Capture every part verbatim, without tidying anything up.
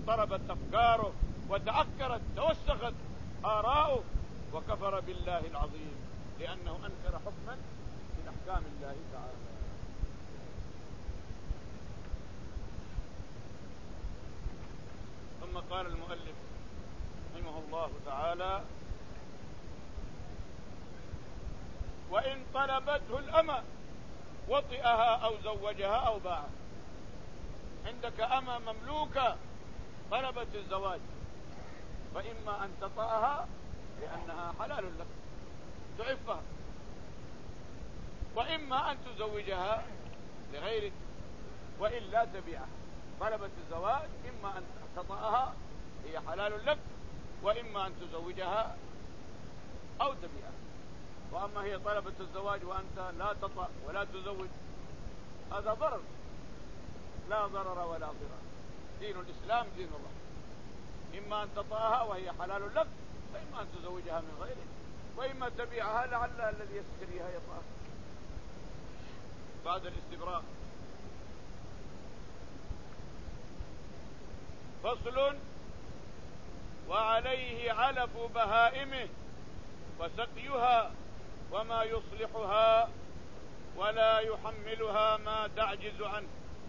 واضطربت أفكاره وتعكرت توسخت آراؤه وكفر بالله العظيم لأنه أنكر حكما من أحكام الله تعالى. ثم قال المؤلف رحمه الله تعالى: وإن طلبته الأمة وطئها أو زوجها أو باعها. عندك أمة مملوكة طلبت الزواج، فإما أن تطأها لأنها حلال لك تعفها، وإما أن تزوجها لغيرك وإلا تبيعها. طلبت الزواج إما أن تطأها هي حلال لك، وإما أن تزوجها أو تبيعها. وأما هي طلبت الزواج وأنت لا تطأ ولا تزوج، هذا ضرر، لا ضرر ولا ضرر. دين الإسلام دين الله، إما أن تطأها وهي حلال لك، وإما أن تزوجها من غيرك، وإما تبيعها لعل الذي يشتريها يطأها بعد الاستبراء. فصل: وعليه علف بهائمه وسقيها وما يصلحها، ولا يحملها ما تعجز عنه،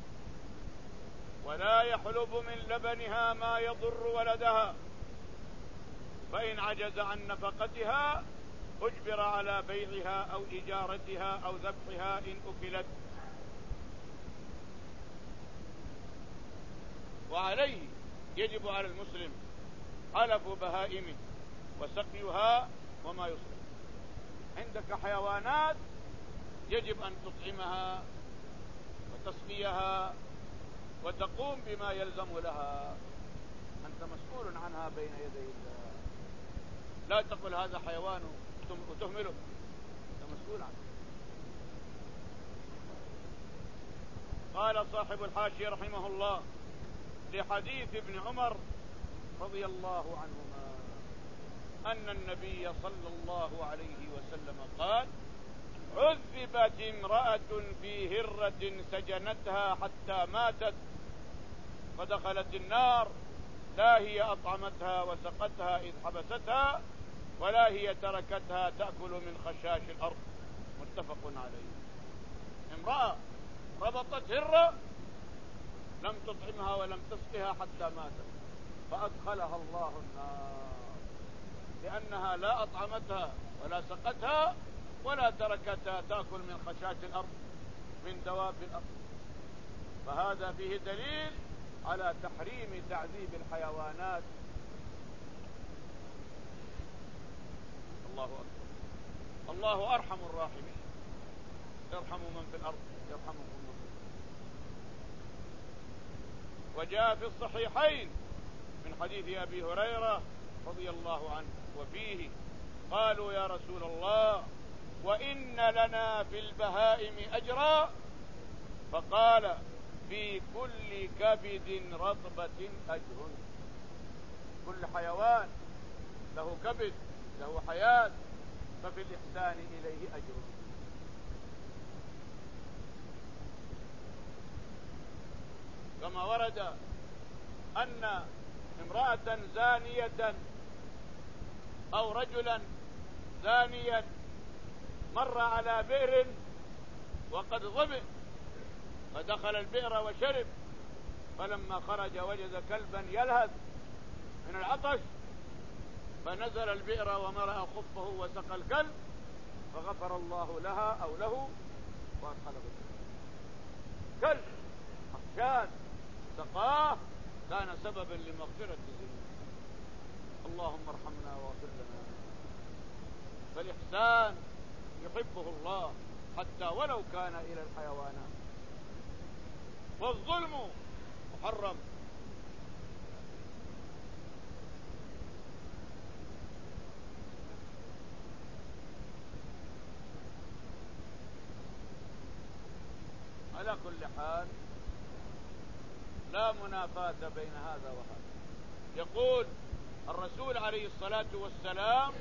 ولا يحلب من لبنها ما يضر ولدها، فإن عجز عن نفقتها أجبر على بيعها أو إجارتها أو ذبحها إن أكلت. وعليه يجب على المسلم علف بهائمه وسقيها وما يصلح. عندك حيوانات يجب أن تطعمها وتسقيها وتقوم بما يلزم لها، أنت مسؤول عنها بين يدي الله. لا تقل هذا حيوان وتهمله، أنت مسؤول عنه. قال صاحب الحاشية رحمه الله لحديث ابن عمر رضي الله عنهما أن النبي صلى الله عليه وسلم قال: عذبت امرأة في هرة سجنتها حتى ماتت فدخلت النار، لا هي أطعمتها وسقتها إذ حبستها، ولا هي تركتها تأكل من خشاش الأرض. متفق عليه. امرأة ربطت هرة لم تطعمها ولم تسقها حتى ماتت، فأدخلها الله النار لأنها لا أطعمتها ولا سقتها ولا تركتها تأكل من خشاش الأرض من دواب الأرض. فهذا فيه دليل على تحريم تعذيب الحيوانات. الله أكبر. الله أرحم الراحمين، ارحموا من في الأرض يرحمكم من في الأرض. وجاء في الصحيحين من حديث أبي هريرة رضي الله عنه وفيه: قالوا يا رسول الله وإن لنا في البهائم أجرا؟ فقال: في كل كبد رطبة أجر. كل حيوان له كبد له حياة، ففي الإحسان إليه أجر. كما ورد أن امرأة زانية أو رجلا زانيا مر على بئر وقد ظمئ فدخل البئر وشرب، فلما خرج وجد كلبا يلهث من العطش، فنزل البئر وملأ خفه وسقى الكلب، فغفر الله لها أو له وأدخله الجنة. كلب عطشان سقاه كان سببا لمغفرة الذنوب. اللهم ارحمنا واغفر لنا. فالإحسان يحبه الله حتى ولو كان إلى الحيوانات، والظلم محرم. على كل حال لا منافاة بين هذا وهذا. يقول الرسول عليه الصلاة والسلام: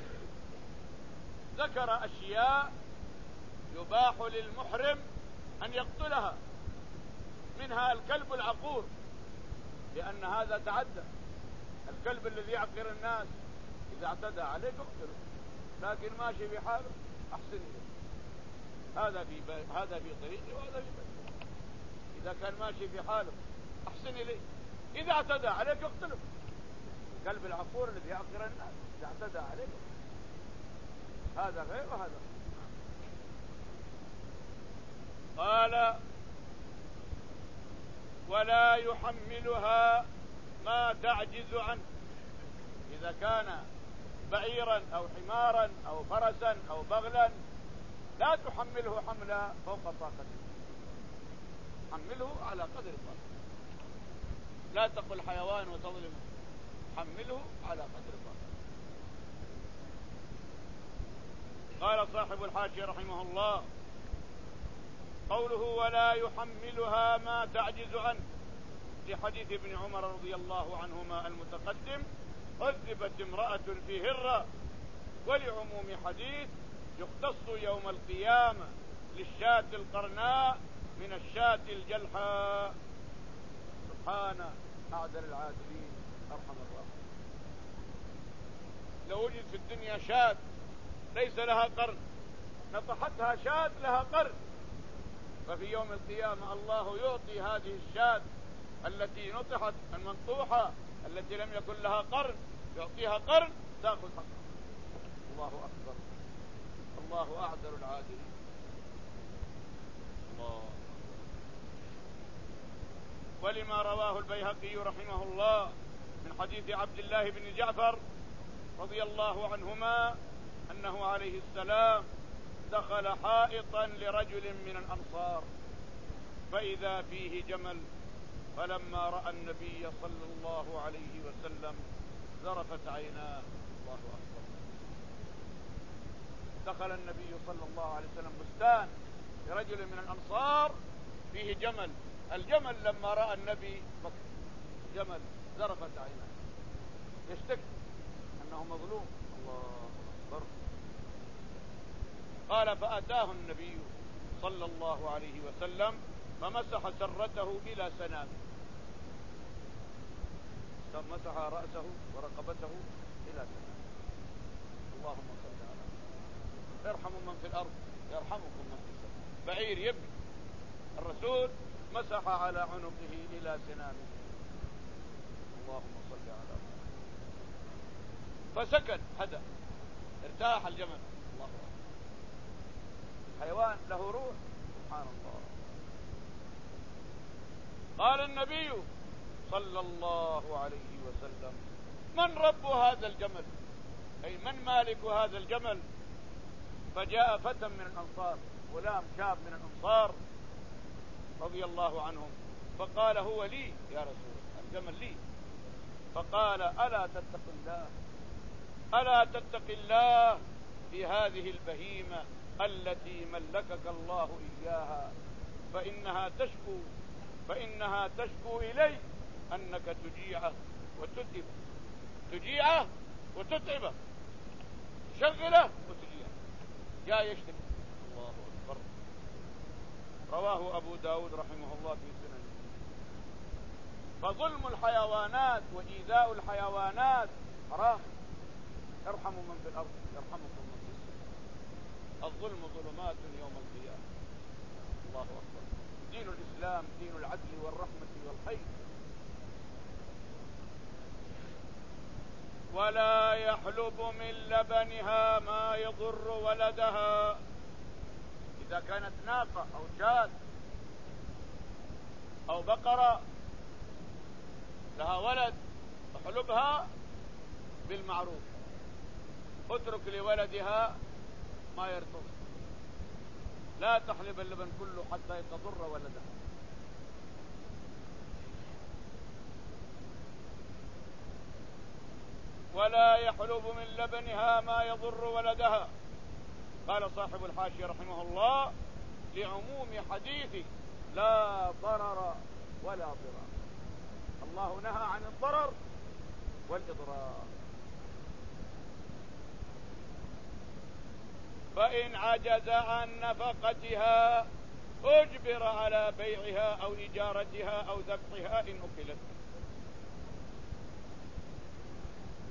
ذكر أشياء يباح للمحرم أن يقتلها، منها الكلب العقور لأن هذا تعدى. الكلب الذي يعقر الناس إذا اعتدى عليك اقتله، لكن ماشي في حاله أحسن إليه. هذا في ب... هذا في طريقي وهذا في بيتي. إذا كان ماشي في حاله أحسن إليه، إذا اعتدى عليك اقتله. الكلب العقور الذي يعقر الناس إذا اعتدى عليك اقتله. هذا غير وهذا غير. قال ولا يحملها ما تعجز عنه. إذا كان بعيرا أو حمارا أو فرسا أو بغلا لا تحمله حملا فوق طاقته، حمله على قدر طاقته. لا تقل حيوان وتظلمه، حمله على قدر طاقته. قال صاحب الحاشية رحمه الله قوله ولا يحملها ما تعجز عنه لحديث ابن عمر رضي الله عنهما المتقدم عذبت امرأة في هرة، ولعموم حديث يختص يوم القيامة للشاة القرناء من الشاة الجلحاء. سبحان أعدل العادلين أرحم الراحمين. لو وجد في الدنيا شاة ليس لها قرن نطحتها شاة لها قرن، ففي يوم القيامة الله يعطي هذه الشاة التي نطحت المنطوحة التي لم يكن لها قرن، يعطيها قرن تأخذ حقها. الله أكبر، الله أعدل العادلين. الله. ولما رواه البيهقي رحمه الله من حديث عبد الله بن جعفر رضي الله عنهما أنه عليه السلام دخل حائطا لرجل من الأنصار فإذا فيه جمل، فلما رأى النبي صلى الله عليه وسلم ذرفت عيناه. الله أكبر. دخل النبي صلى الله عليه وسلم بستان لرجل من الأنصار فيه جمل، الجمل لما رأى النبي جمل ذرفت عيناه يشتكي أنه مظلوم. الله أكبر. قال فأتاه النبي صلى الله عليه وسلم فمسح سرته إلى سنامه، مسح رأسه ورقبته إلى سنامه. اللهم صل على محمد. ارحموا من في الأرض يرحمكم من في السماء. بعير يبكي، الرسول مسح على عنقه إلى سنامه. اللهم صل على محمد. فسكن، هدأ، ارتاح الجمل. الله أكبر. الحيوان له روح، سبحان الله. قال النبي صلى الله عليه وسلم من رب هذا الجمل، أي من مالك هذا الجمل؟ فجاء فتى من الأنصار، غلام شاب من الأنصار رضي الله عنهم، فقال هو لي يا رسول الله، الجمل لي. فقال ألا تتق الله، ألا تتق الله في هذه البهيمة التي ملكك الله إياها، فإنها تشكو فإنها تشكو إلي أنك تجيعه وتتعبه، تجيعه وتتعبه، تشغله وتجيعه، جاء يشتكي. الله أكبر. رواه أبو داود رحمه الله في سننه. فظلم الحيوانات وإيذاء الحيوانات حرام. ارحموا من في الأرض يرحمكم من في السماء. الظلم ظلمات يوم القيامة. الله أكبر. دين الإسلام دين العدل والرحمة والخير. ولا يحلب من لبنها ما يضر ولدها. إذا كانت ناقة أو شاة أو بقرة لها ولد فحلبها بالمعروف، اترك لولدها ما يرتضي، لا تحلب اللبن كله حتى تضر ولدها. ولا يحلب من لبنها ما يضر ولدها. قال صاحب الحاشية رحمه الله لعموم حديث لا ضرر ولا ضرار. الله نهى عن الضرر والإضرار. فإن عجز عن نفقتها أجبر على بيعها أو إجارتها أو ذبحها إن أكلت.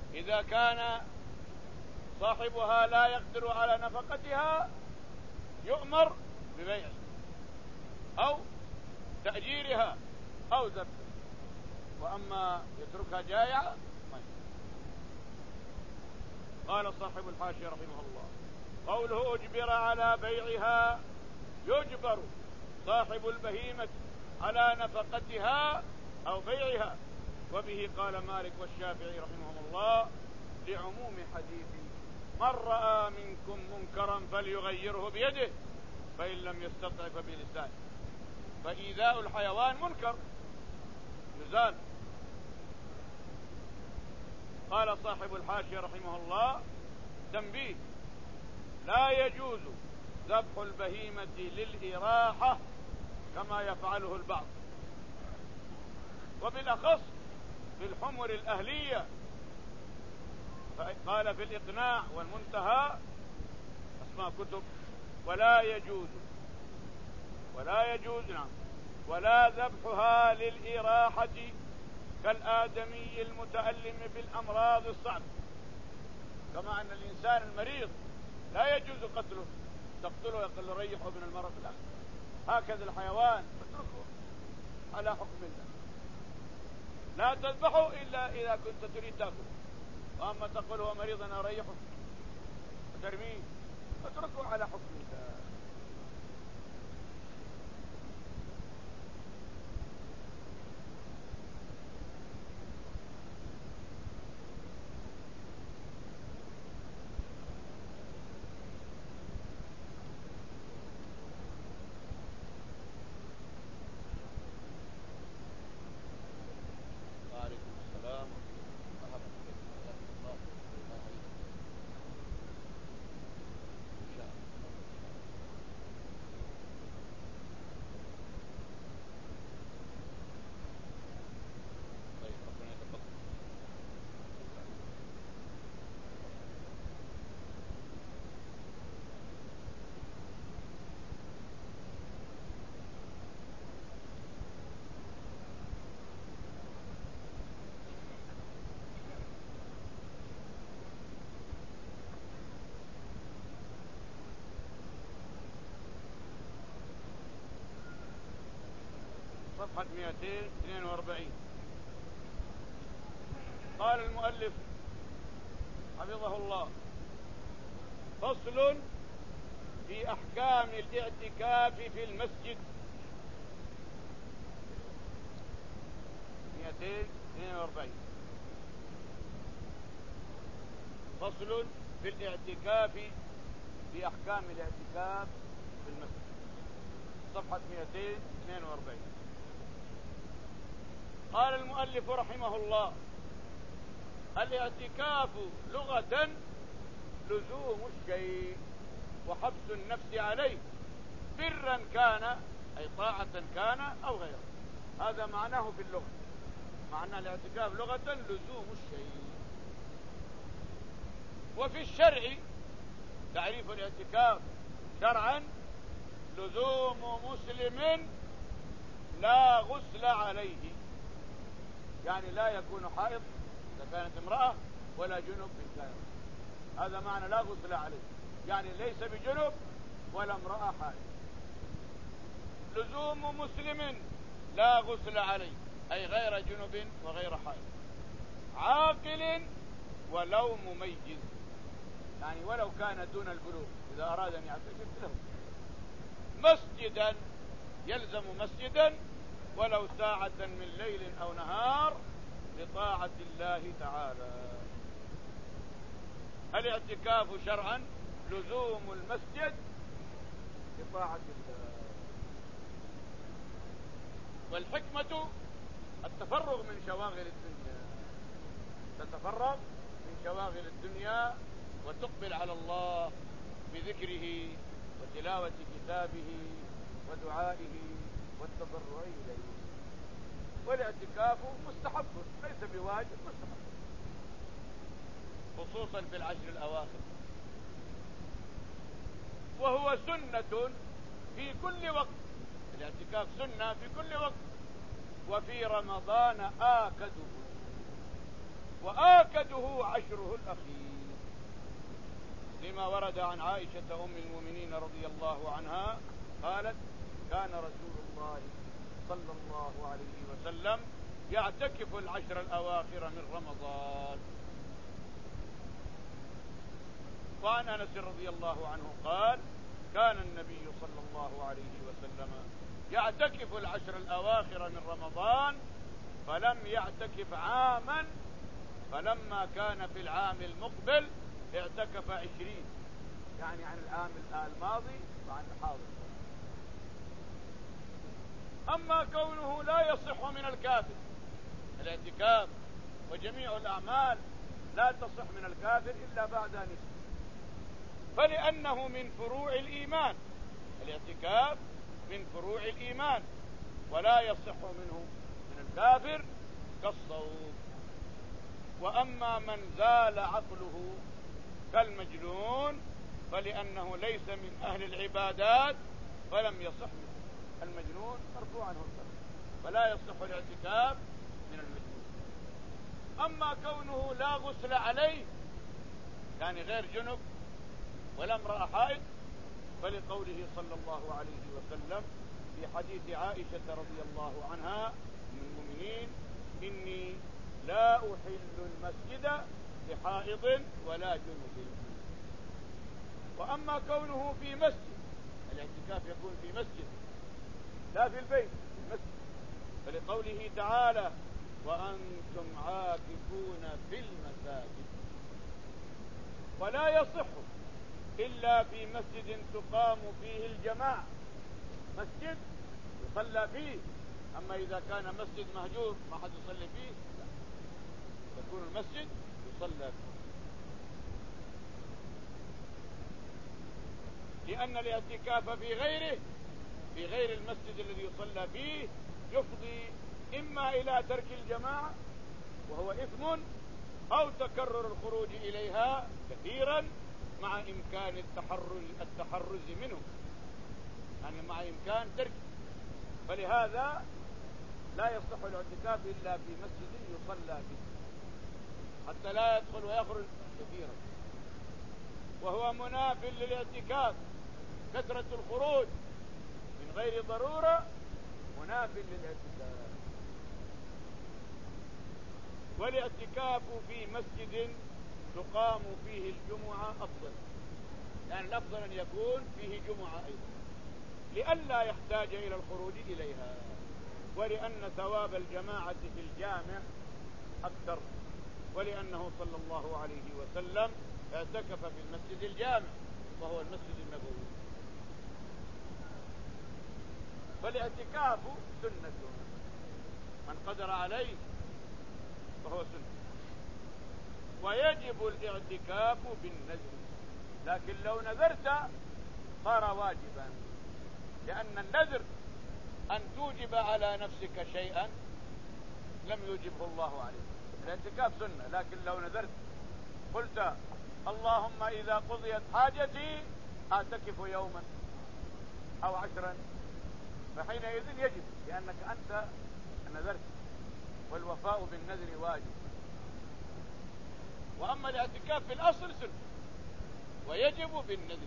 إذا كان صاحبها لا يقدر على نفقتها يؤمر ببيعها أو تأجيرها أو ذبحها، وأما يتركها جائعة ما يمكن. قال صاحب الحاشية رحمه الله: قوله أجبر على بيعها، يجبر صاحب البهيمة على نفقتها أو بيعها. وبه قال مالك والشافعي رحمهم الله لعموم حديث: من رأى منكم منكرا فليغيره بيده فإن لم يستطع فبلسانه. فإيذاء الحيوان منكر يزال. قال صاحب الحاشية رحمه الله: تنبيه: لا يجوز ذبح البهيمة للإراحة كما يفعله البعض، وبالأخص في الحمر الأهلية. قال في الإقناع والمنتهى أسماء كتب: ولا يجوز ولا يجوز نعم ولا ذبحها للإراحة كالآدمي المتألم بالأمراض الصعبة. كما أن الإنسان المريض لا يجوز قتله، تقتله يقول ريحه من المرض، لا. هكذا الحيوان اتركه على حكم الله، لا تذبحه إلا إذا كنت تريد تأكله. وأما تقول هو مريض أنا أريحه وترميه، اتركه على حكم الله. صفحة مئتين واثنين وأربعين. قال المؤلف حفظه الله: فصل في أحكام الاعتكاف في المسجد. مئتين واثنين وأربعين. فصل في الاعتكاف في أحكام الاعتكاف في المسجد، صفحة مئتين واثنين وأربعين. قال المؤلف رحمه الله: الاعتكاف لغة لزوم الشيء وحبس النفس عليه، برا كان أي طاعة كان أو غيره. هذا معناه في اللغة، معنى الاعتكاف لغة لزوم الشيء. وفي الشرع تعريف الاعتكاف شرعا: لزوم مسلم لا غسل عليه، يعني لا يكون حائض إذا كانت امرأة ولا جنب إن كان. هذا معنى لا غسل عليه، يعني ليس بجنب ولا امرأة حائض. لزوم مسلم لا غسل عليه أي غير جنب وغير حائض. عاقل ولو مميز، يعني ولو كان دون البلوغ إذا أراد أن يعتكف له. مسجدا يلزم مسجدا ولو ساعة من ليل أو نهار لطاعة الله تعالى. الاعتكاف شرعا لزوم المسجد لطاعة الله. والحكمة التفرغ من شواغل الدنيا، تتفرغ من شواغل الدنيا وتقبل على الله بذكره وتلاوة كتابه ودعائه والتضرع إليه. والاعتكاف مستحب ليس بواجب، مستحب، خصوصا في العشر الأواخر. وهو سنة في كل وقت، الاعتكاف سنة في كل وقت، وفي رمضان آكده. وآكده عشره الأخير، لما ورد عن عائشة أم المؤمنين رضي الله عنها قالت: كان رسول الله صلى الله عليه وسلم يعتكف العشر الأواخر من رمضان. وعن أنس رضي الله عنه قال: كان النبي صلى الله عليه وسلم يعتكف العشر الأواخر من رمضان فلم يعتكف عاما، فلما كان في العام المقبل اعتكف عشرين، يعني عن العام الماضي وعن الحاضر. أما كونه لا يصح من الكافر الاعتكاف، وجميع الأعمال لا تصح من الكافر إلا بعد أن يسلم، فلأنه من فروع الإيمان، الاعتكاف من فروع الإيمان، ولا يصح منه من الكافر كالصوم. وأما من زال عقله كالمجنون فلأنه ليس من أهل العبادات فلم يصح منه. المجنون مرفوع عنه الكفر، فلا يصح الاعتكاف من المجنون. أما كونه لا غسل عليه، يعني غير جنب ولا امرأة حائض، فلقوله صلى الله عليه وسلم في حديث عائشة رضي الله عنها من المؤمنين: إني لا أحل المسجد لحائض ولا جنب. وأما كونه في مسجد، الاعتكاف يكون في مسجد لا في البيت، في المسجد، فلقوله تعالى: وأنتم عاكفون في المساجد. ولا يصح إلا في مسجد تقام فيه الجماعة، مسجد يصلى فيه. أما إذا كان مسجد مهجور ما حد يصلي فيه، لا، يكون المسجد يصلى فيه، لأن الاعتكاف في غيره، في غير المسجد الذي يصلى فيه، يفضي إما إلى ترك الجماعة وهو إثم، أو تكرر الخروج إليها كثيرا مع إمكان التحرز التحرز منه، يعني مع إمكان تركه. فلهذا لا يصح الاعتكاف إلا في مسجد يصلى فيه، حتى لا يدخل ويخرج كثيرا. وهو مناف للاعتكاف، كثرة الخروج من غير ضرورة مناف للاعتكاف. والاعتكاف في مسجد تقام فيه الجمعة أفضل، يعني الأفضل أن يكون فيه جمعة أيضا، لئلا يحتاج إلى الخروج إليها، ولأن ثواب الجماعة في الجامع أكثر، ولأنه صلى الله عليه وسلم اعتكف في المسجد الجامع وهو المسجد النبوي. فالاعتكاف سنة، من قدر عليه فهو سنة. ويجب الاعتكاف بالنذر، لكن لو نذرت صار واجبا، لأن النذر أن توجب على نفسك شيئا لم يوجبه الله عليك. الاعتكاف سنة، لكن لو نذرت قلت: اللهم إذا قضيت حاجتي أعتكف يوما أو عشرا، فحينئذ يجب، لأنك أنت نذرت، والوفاء بالنذر واجب. وأما الاعتكاف في الأصل سنة، ويجب بالنذر،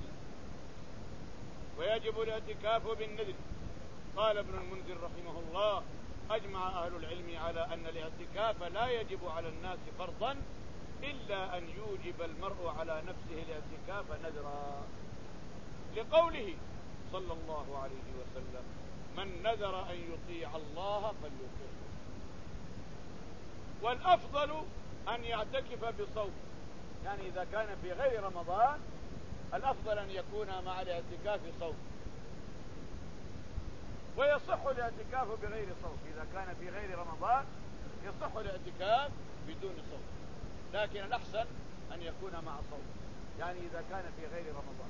ويجب الاعتكاف بالنذر. قال ابن المنذر رحمه الله: أجمع أهل العلم على أن الاعتكاف لا يجب على الناس فرضا إلا أن يوجب المرء على نفسه الاعتكاف نذرا، لقوله صلى الله عليه وسلم: من نذر أن يطيع الله فليطيعه. والأفضل أن يعتكف بصوم، يعني إذا كان في غير رمضان الأفضل أن يكون مع الاعتكاف صوم. ويصح الاعتكاف بغير صوم، إذا كان في غير رمضان يصح الاعتكاف بدون صوم، لكن الأحسن أن يكون مع صوم، يعني إذا كان في غير رمضان.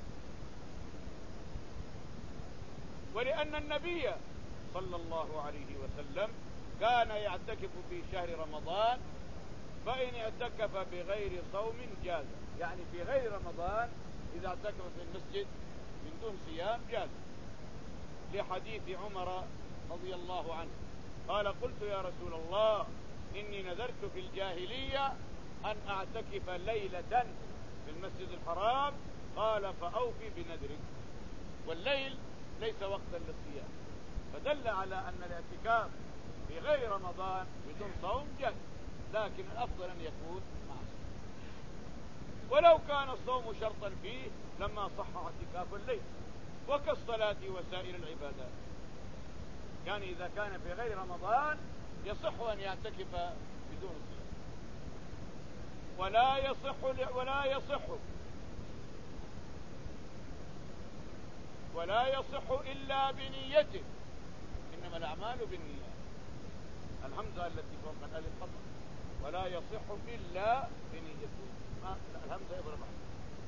ولأن النبي صلى الله عليه وسلم كان يعتكف في شهر رمضان، فإن اعتكف بغير صوم جاز، يعني في غير رمضان إذا اعتكف في المسجد من دون صيام جاز، لحديث عمر رضي الله عنه قال: قلت يا رسول الله إني نذرت في الجاهلية أن أعتكف ليلة في المسجد الحرام قال فأوفي بنذرك. والليل ليس وقتا للصيام، فدل على أن الاعتكاف في غير رمضان بدون صوم جائز، لكن الأفضل أن يكون مع الصوم. ولو كان الصوم شرطا فيه لما صح اعتكاف الليل، وكالصلاة وسائر العبادات. يعني إذا كان في غير رمضان يصح أن يعتكف بدون صيام، ولا يصح ولا يصح ولا يصح إلا بنيته، إنما الأعمال بالنيات. الهمزة التي فوق الألف خطأ، ولا يصح إلا بنيته، ما الهمزة يضرب عنه.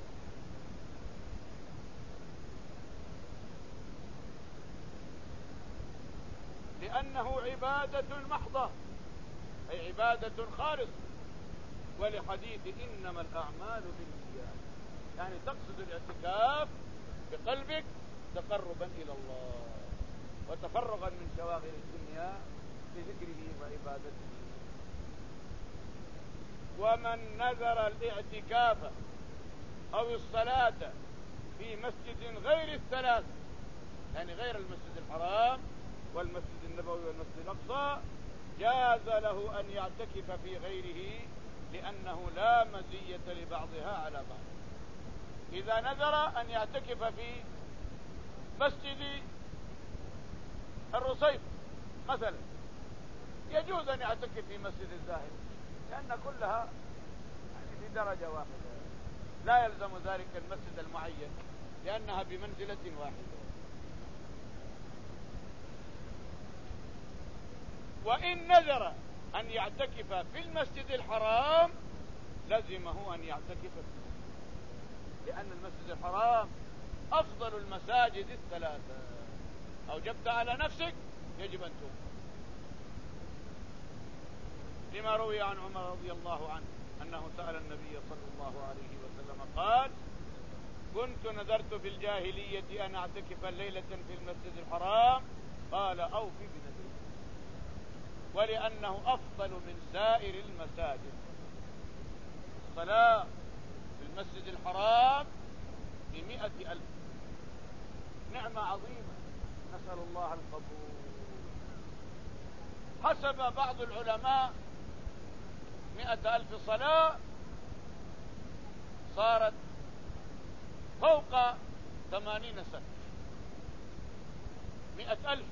لأنه عبادة محضة، أي عبادة خالصة، ولحديث إنما الأعمال بالنيات، يعني تقصد الاعتكاف بقلبك تقربا إلى الله وتفرغا من شواغل الدنيا بذكره وعبادته. ومن نذر الاعتكاف أو الصلاة في مسجد غير الثلاث، يعني غير المسجد الحرام والمسجد النبوي والمسجد الأقصى، جاز له أن يعتكف في غيره، لأنه لا مزية لبعضها على بعض. إذا نذر أن يعتكف في مسجد الرصيف مثلا، يجوز أن يعتكف في مسجد الزاهد، لأن كلها يعني في درجة واحدة، لا يلزم ذلك المسجد المعين، لأنها بمنزلة واحدة. وإن نذر أن يعتكف في المسجد الحرام لزمه أن يعتكف فيه، لأن المسجد الحرام أفضل المساجد الثلاثة، أوجبت على نفسك يجب أن تؤمن. لما روي عن عمر رضي الله عنه أنه سأل النبي صلى الله عليه وسلم قال: كنت نذرت في الجاهلية أن أعتكف ليلة في المسجد الحرام، قال أوفي بنذرك، ولأنه أفضل من سائر المساجد. الصلاة في المسجد الحرام بمئة ألف، نعمة عظيمة، نسأل الله القبول. حسب بعض العلماء مئة ألف صلاة صارت فوق ثمانين سنة. مئة ألف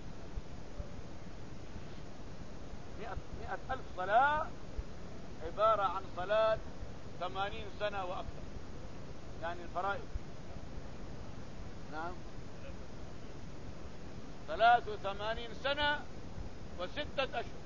مئة, مئة ألف صلاة عبارة عن صلاة ثمانين سنة وأكثر، يعني الفرائض. نعم، ثلاث وثمانين سنة وستة أشهر،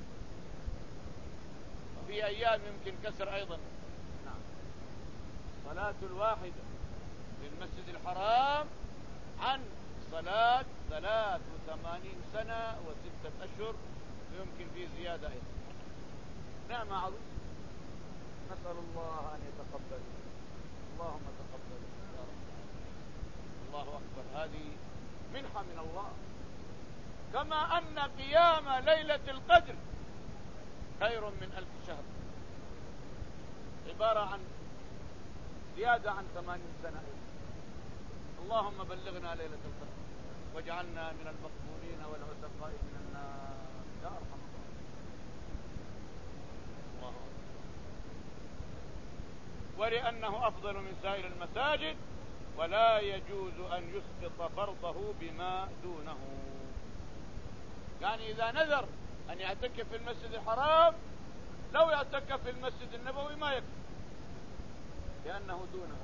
وفي أيام يمكن كسر أيضا. نعم، صلاة الواحدة في المسجد الحرام عن صلاة ثلاث وثمانين سنة وستة أشهر، ويمكن فيه زيادة أيضا. نعمة عظيمة، نسأل الله أن يتقبل. اللهم تقبل يا رب. الله أكبر، هذه منحة من الله. كما أن قيام ليلة القدر خير من ألف شهر، عبارة عن زيادة عن ثمانين سنة أيضا. اللهم بلغنا ليلة القدر واجعلنا من المقبولين والعتقاء من النار يا أرحم الراحمين. الله أكبر. ولأنه أفضل من سائر المساجد، ولا يجوز أن يسقط فرضه بما دونه. يعني إذا نذر أن يعتكف في المسجد الحرام، لو يعتكف في المسجد النبوي ما يكفي، لأنه دونه.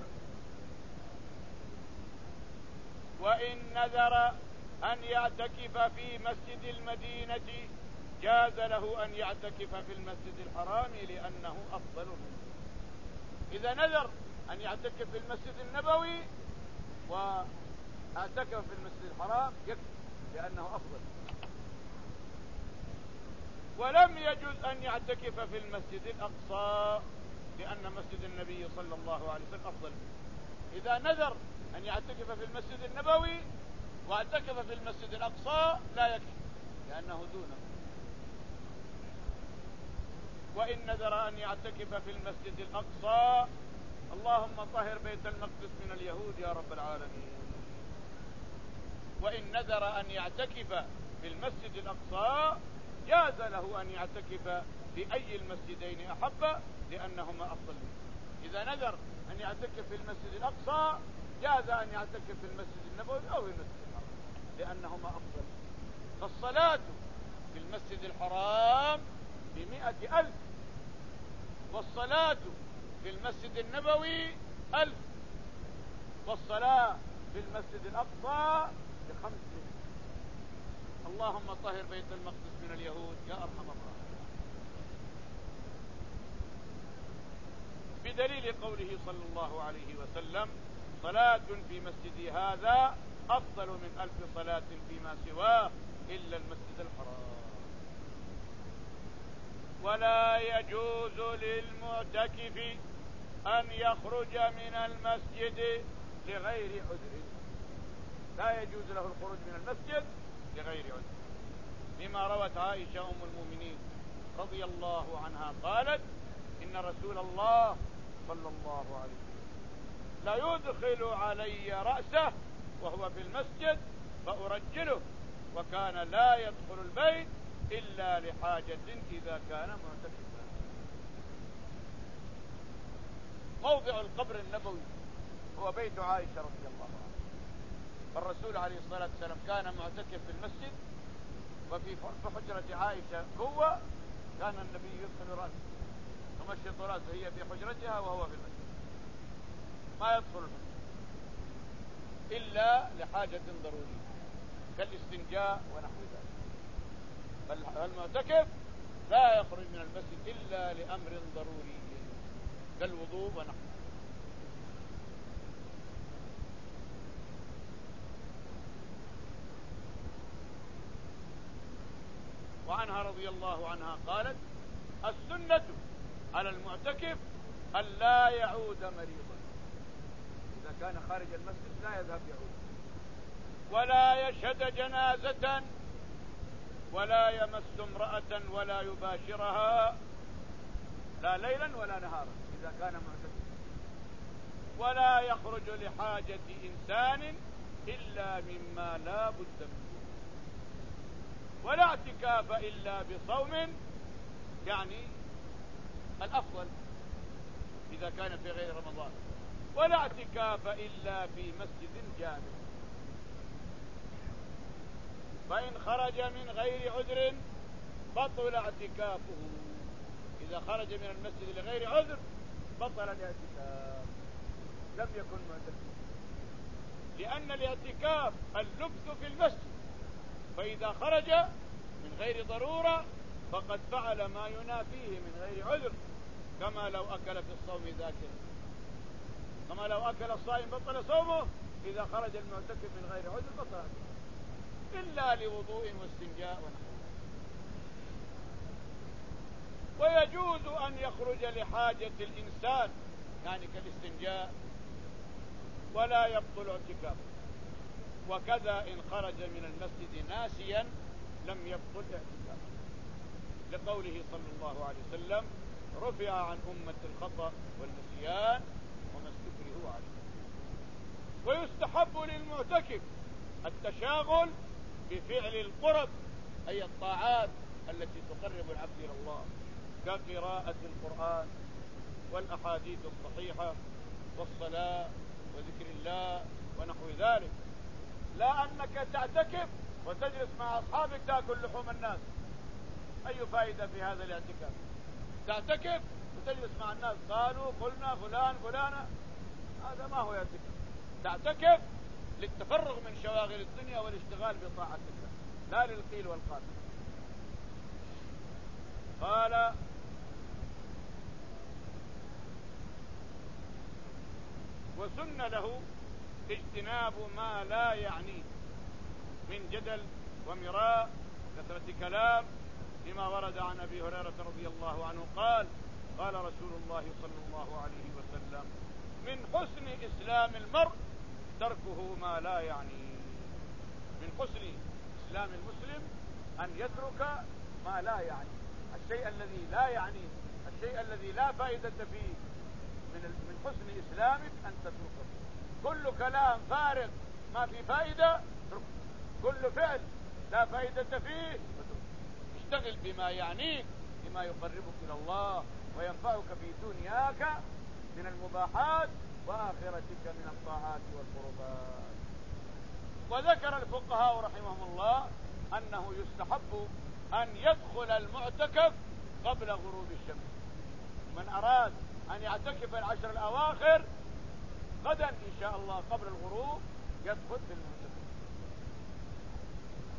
وإن نذر أن يعتكف في مسجد المدينة جاز له أن يعتكف في المسجد الحرام، لأنه أفضل منه. إذا نذر أن يعتكف في المسجد النبوي واعتكف في المسجد الحرام يكفي، لأنه أفضل. ولم يجوز أن يعتكف في المسجد الأقصى، لأن مسجد النبي صلى الله عليه وسلم أفضل منه. إذا نذر أن يعتكف في المسجد النبوي واعتكف في المسجد الأقصى لا يكفي، لأنه دونه. وإن نذر أن يعتكف في المسجد الأقصى اللهم طهر بيت المقدس من اليهود يا رب العالمين. وإن نذر أن يعتكف في المسجد الأقصى جاز له أن يعتكف في أي المسجدين أحب لأنهما أفضل منه. إذا نذر أن يعتكف في المسجد الأقصى جاز أن يعتكف في المسجد النبوي أو في المسجد الحرام لأنهما أفضل. فالصلاة في المسجد الحرام بمئة ألف، والصلاة في المسجد النبوي ألف، والصلاة في المسجد الأقصى بخمسمائة. اللهم طهر بيت المقدس من اليهود يا أرحم الراحمين. بدليل قوله صلى الله عليه وسلم صلاة في مسجدي هذا أفضل من ألف صلاة فيما سواه إلا المسجد الحرام. ولا يجوز للمعتكف أن يخرج من المسجد لغير عذر. لا يجوز له الخروج من المسجد لغير عذر، بما روت عائشة أم المؤمنين رضي الله عنها قالت إن رسول الله صلى الله عليه وسلم لا يدخل علي رأسه وهو في المسجد فأرجله، وكان لا يدخل البيت إلا لحاجة إذا كان معتكفا. موضع القبر النبوي هو بيت عائشة رضي الله عنها، فالرسول عليه الصلاة والسلام كان معتكف في المسجد، وفي حجرة عائشة هو كان النبي يدخل رأسه تمشط رأسه هي في حجرتها وهو في المسجد، ما يدخل المسجد إلا لحاجة ضرورية كالاستنجاء ونحو ذلك. فالمعتكف لا يخرج من المسجد إلا لأمر ضروري كالوضوء ونحو. وعنها رضي الله عنها قالت السنة على المعتكف أن لا يعود مريضا، إذا كان خارج المسجد لا يذهب يعود، ولا يشهد جنازة، ولا يمس امرأة ولا يباشرها لا ليلا ولا نهارا إذا كان معتكفا، ولا يخرج لحاجة إنسان إلا مما لا بد منه، ولا اعتكاف إلا بصوم، يعني الأفضل إذا كان في غير رمضان، ولا اعتكاف إلا في مسجد جامع. فإن خرج من غير عذر بطل اعتكافه، إذا خرج من المسجد لغير عذر بطل الاعتكاف، لم يكن معتكفا، لأن الاعتكاف اللبث في المسجد، فإذا خرج من غير ضرورة فقد فعل ما ينافيه من غير عذر، كما لو أكل في الصوم ذاكرا، كما لو أكل الصائم بطل صومه، إذا خرج المعتكف من غير عذر بطل إلا لوضوء واستنجاء ونحو. ويجوز أن يخرج لحاجة الإنسان يعني كالاستنجاء ولا يبطل اعتكافه، وكذا إن خرج من المسجد ناسيا لم يبطل اعتكافه، لقوله صلى الله عليه وسلم رفع عن أمة الخطأ والنسيان وما استكرهوا عليه. ويستحب للمعتكف التشاغل بفعل القرب، أي الطاعات التي تقرب العبد إلى الله، كقراءة القرآن والأحاديث الصحيحة والصلاة وذكر الله ونحو ذلك، لا أنك تعتكف وتجلس مع أصحابك تأكل لحوم الناس. أي فائدة في هذا الاعتكاف؟ تعتكف وتجلس مع الناس قالوا قلنا فلان فلانة، هذا ما هو يعتكف. تعتكف للتفرغ من شواغل الدنيا والاشتغال بطاعة الله، لا للقيل والقال. قال وسن له اجتناب ما لا يعنيه من جدل ومراء كثرة كلام، لما ورد عن أبي هريرة رضي الله عنه قال قال رسول الله صلى الله عليه وسلم من حسن إسلام المرء تركه ما لا يعنيه. من حسن إسلام المسلم أن يترك ما لا يعنيه، الشيء الذي لا يعنيه الشيء الذي لا فائدة فيه من من حسن إسلامك أن تتركه. كل كلام فارغ ما في فائدة اتركه، كل فعل لا فائدة فيه اتركه. اشتغل بما يعنيك، بما يقربك إلى الله وينفعك في دنياك من المباحات وآخرتك من الطاعات والقربات. وذكر الفقهاء رحمهم الله أنه يستحب أن يدخل المعتكف قبل غروب الشمس. من أراد أن يعتكف العشر الأواخر غدا إن شاء الله قبل الغروب يدخل في المعتكف،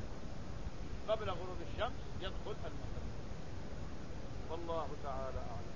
قبل غروب الشمس يدخل المعتكف. والله تعالى أعلم.